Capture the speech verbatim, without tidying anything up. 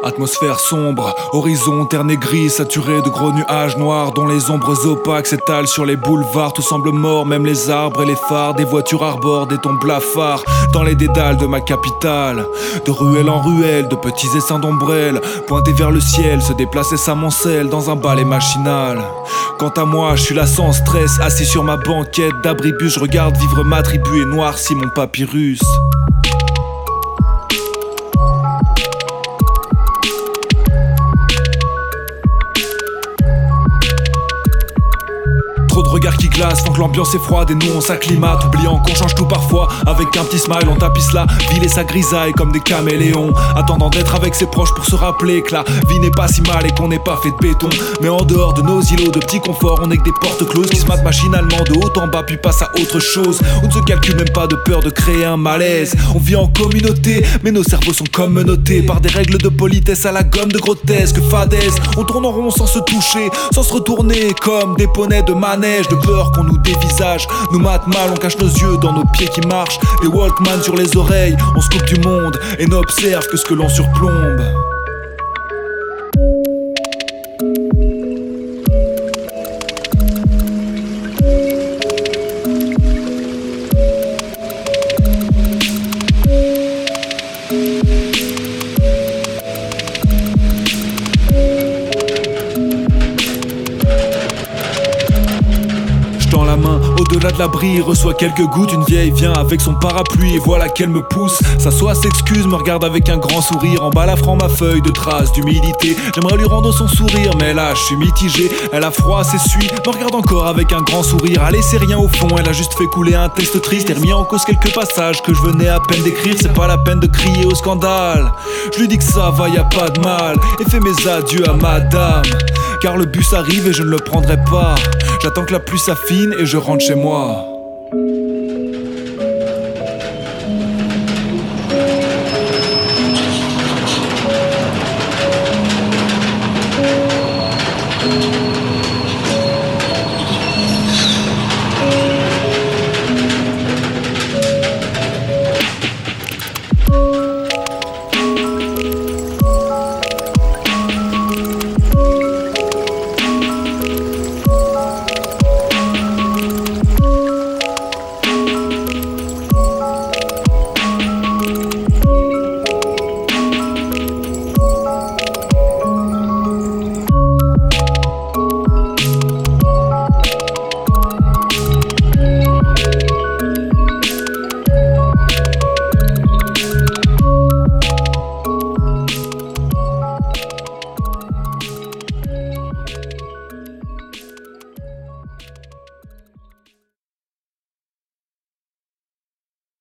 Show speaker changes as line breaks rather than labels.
Atmosphère sombre, horizon terre gris, saturé de gros nuages noirs dont les ombres opaques s'étalent sur les boulevards. Tout semble mort, même les arbres et les phares. Des voitures arborent des tons blafards dans les dédales de ma capitale. De ruelle en ruelle, de petits essaims d'ombrelles pointés vers le ciel, se déplacer s'amoncelle dans un balai machinal. Quant à moi, je suis là sans stress, assis sur ma banquette d'abribus. Je regarde vivre ma tribu et noircis mon papyrus. Trop de regards qui glacent, font que l'ambiance est froide et nous on s'acclimate, oubliant qu'on change tout parfois. Avec un petit smile on tapisse la ville et sa grisaille comme des caméléons, attendant d'être avec ses proches pour se rappeler que la vie n'est pas si mal et qu'on n'est pas fait de béton. Mais en dehors de nos îlots de petits conforts, on est que des portes closes qui se matent machinalement de haut en bas puis passent à autre chose. On ne se calcule même pas de peur de créer un malaise. On vit en communauté, mais nos cerveaux sont comme menottés par des règles de politesse à la gomme de grotesque fadaise. On tourne en rond sans se toucher, sans se retourner, comme des poneys de manège. De peur qu'on nous dévisage, nous mate mal, on cache nos yeux dans nos pieds qui marchent. Des Walkman sur les oreilles, on se coupe du monde et n'observe que ce que l'on surplombe. La main au-delà de l'abri, reçoit quelques gouttes. Une vieille vient avec son parapluie et voilà qu'elle me pousse. S'assoit, s'excuse, me regarde avec un grand sourire, embalafrant ma feuille de traces d'humilité. J'aimerais lui rendre son sourire, mais là je suis mitigé. Elle a froid, s'essuie, me regarde encore avec un grand sourire. Allez, c'est rien au fond, elle a juste fait couler un texte triste et remis en cause quelques passages que je venais à peine d'écrire. C'est pas la peine de crier au scandale. Je lui dis que ça va, y a pas de mal, et fais mes adieux à madame, car le bus arrive et je ne le prendrai pas. J'attends que la pluie s'affine et je rentre chez moi.